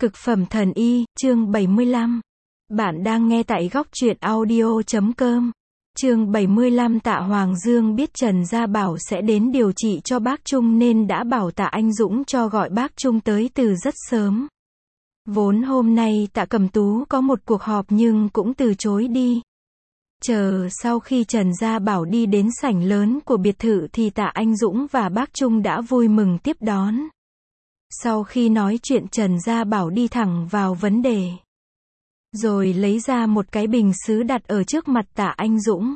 Cực phẩm thần y, chương 75. Bạn đang nghe tại góc truyện audio.com. Chương 75. Tạ Hoàng Dương biết Trần Gia Bảo sẽ đến điều trị cho bác Trung nên đã bảo Tạ Anh Dũng cho gọi bác Trung tới từ rất sớm. Vốn hôm nay Tạ Cẩm Tú có một cuộc họp nhưng cũng từ chối đi. Chờ sau khi Trần Gia Bảo đi đến sảnh lớn của biệt thự thì Tạ Anh Dũng và bác Trung đã vui mừng tiếp đón. Sau khi nói chuyện Trần Gia Bảo đi thẳng vào vấn đề. Rồi lấy ra một cái bình sứ đặt ở trước mặt Tạ Anh Dũng.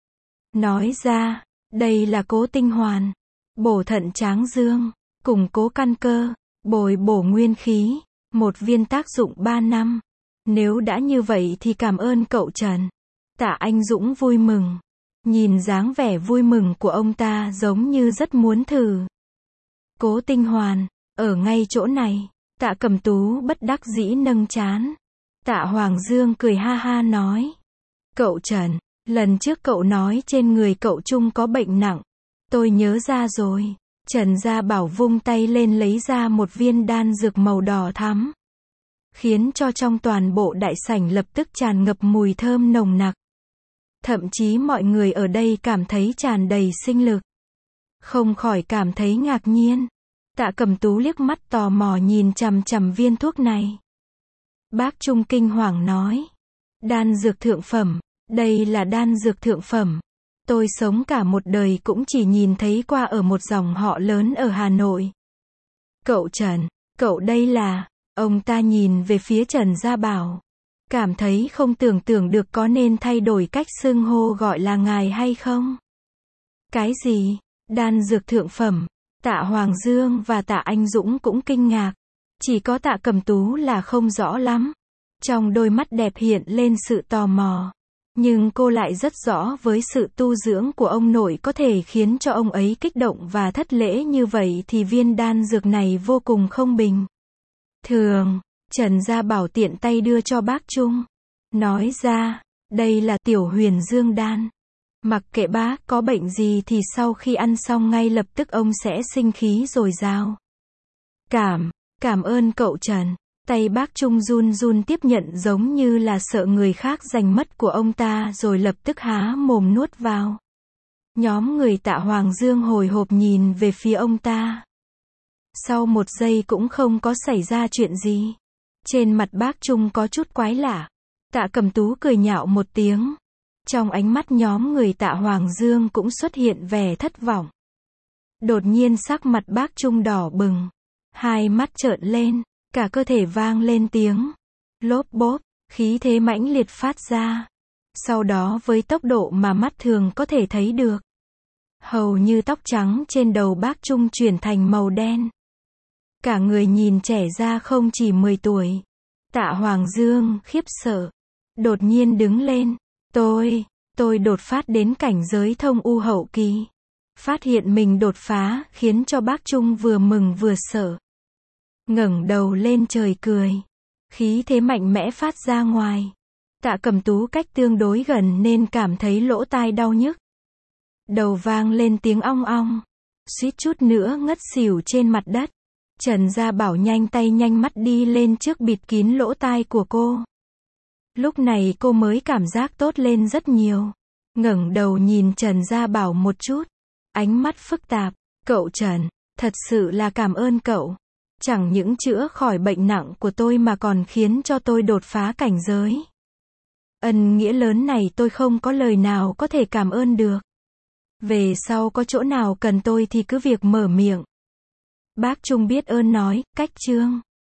Nói ra, đây là Cố Tinh Hoàn, bổ thận tráng dương, củng cố căn cơ, bồi bổ nguyên khí, một viên tác dụng 3 năm. Nếu đã như vậy thì cảm ơn cậu Trần. Tạ Anh Dũng vui mừng. Nhìn dáng vẻ vui mừng của ông ta giống như rất muốn thử. Cố Tinh Hoàn, ở ngay chỗ này. Tạ Cẩm Tú bất đắc dĩ nâng trán. Tạ Hoàng Dương cười ha ha nói. Cậu Trần, lần trước cậu nói trên người cậu Trung có bệnh nặng. Tôi nhớ ra rồi. Trần Gia Bảo vung tay lên lấy ra một viên đan dược màu đỏ thắm. Khiến cho trong toàn bộ đại sảnh lập tức tràn ngập mùi thơm nồng nặc. Thậm chí mọi người ở đây cảm thấy tràn đầy sinh lực. Không khỏi cảm thấy ngạc nhiên. Tạ Cẩm Tú liếc mắt tò mò nhìn chằm chằm viên thuốc này. Bác Trung kinh hoàng nói. Đan dược thượng phẩm. Đây là đan dược thượng phẩm. Tôi sống cả một đời cũng chỉ nhìn thấy qua ở một dòng họ lớn ở Hà Nội. Cậu Trần, cậu đây là... Ông ta nhìn về phía Trần Gia Bảo. Cảm thấy không tưởng tượng được có nên thay đổi cách xưng hô gọi là ngài hay không? Cái gì? Đan dược thượng phẩm? Tạ Hoàng Dương và Tạ Anh Dũng cũng kinh ngạc. Chỉ có Tạ Cẩm Tú là không rõ lắm. Trong đôi mắt đẹp hiện lên sự tò mò. Nhưng cô lại rất rõ với sự tu dưỡng của ông nội có thể khiến cho ông ấy kích động và thất lễ như vậy thì viên đan dược này vô cùng không bình thường. Trần Gia Bảo tiện tay đưa cho bác Trung. Nói ra, đây là Tiểu Huyền Dương đan. Mặc kệ bác có bệnh gì thì sau khi ăn xong ngay lập tức ông sẽ sinh khí dồi dào. Cảm ơn cậu Trần. Tay bác Trung run run tiếp nhận giống như là sợ người khác giành mất của ông ta rồi lập tức há mồm nuốt vào. Nhóm người Tạ Hoàng Dương hồi hộp nhìn về phía ông ta. Sau một giây cũng không có xảy ra chuyện gì. Trên mặt bác Trung có chút quái lạ. Tạ Cẩm Tú cười nhạo một tiếng. Trong ánh mắt nhóm người Tạ Hoàng Dương cũng xuất hiện vẻ thất vọng. Đột nhiên sắc mặt bác Trung đỏ bừng. Hai mắt trợn lên. Cả cơ thể vang lên tiếng. Lốp bốp. Khí thế mãnh liệt phát ra. Sau đó với tốc độ mà mắt thường có thể thấy được. Hầu như tóc trắng trên đầu bác Trung chuyển thành màu đen. Cả người nhìn trẻ ra không chỉ 10 tuổi. Tạ Hoàng Dương khiếp sợ. Đột nhiên đứng lên. Tôi đột phát đến cảnh giới thông u hậu kỳ. Phát hiện mình đột phá, khiến cho bác Trung vừa mừng vừa sợ. Ngẩng đầu lên trời cười. Khí thế mạnh mẽ phát ra ngoài. Tạ Cẩm Tú cách tương đối gần nên cảm thấy lỗ tai đau nhức. Đầu vang lên tiếng ong ong. Suýt chút nữa ngất xỉu trên mặt đất. Trần Gia Bảo nhanh tay nhanh mắt đi lên trước bịt kín lỗ tai của cô. Lúc này cô mới cảm giác tốt lên rất nhiều. Ngẩng đầu nhìn Trần Gia Bảo một chút. Ánh mắt phức tạp. Cậu Trần, thật sự là cảm ơn cậu. Chẳng những chữa khỏi bệnh nặng của tôi mà còn khiến cho tôi đột phá cảnh giới. Ân nghĩa lớn này tôi không có lời nào có thể cảm ơn được. Về sau có chỗ nào cần tôi thì cứ việc mở miệng. Bác Trung biết ơn nói, cách chương.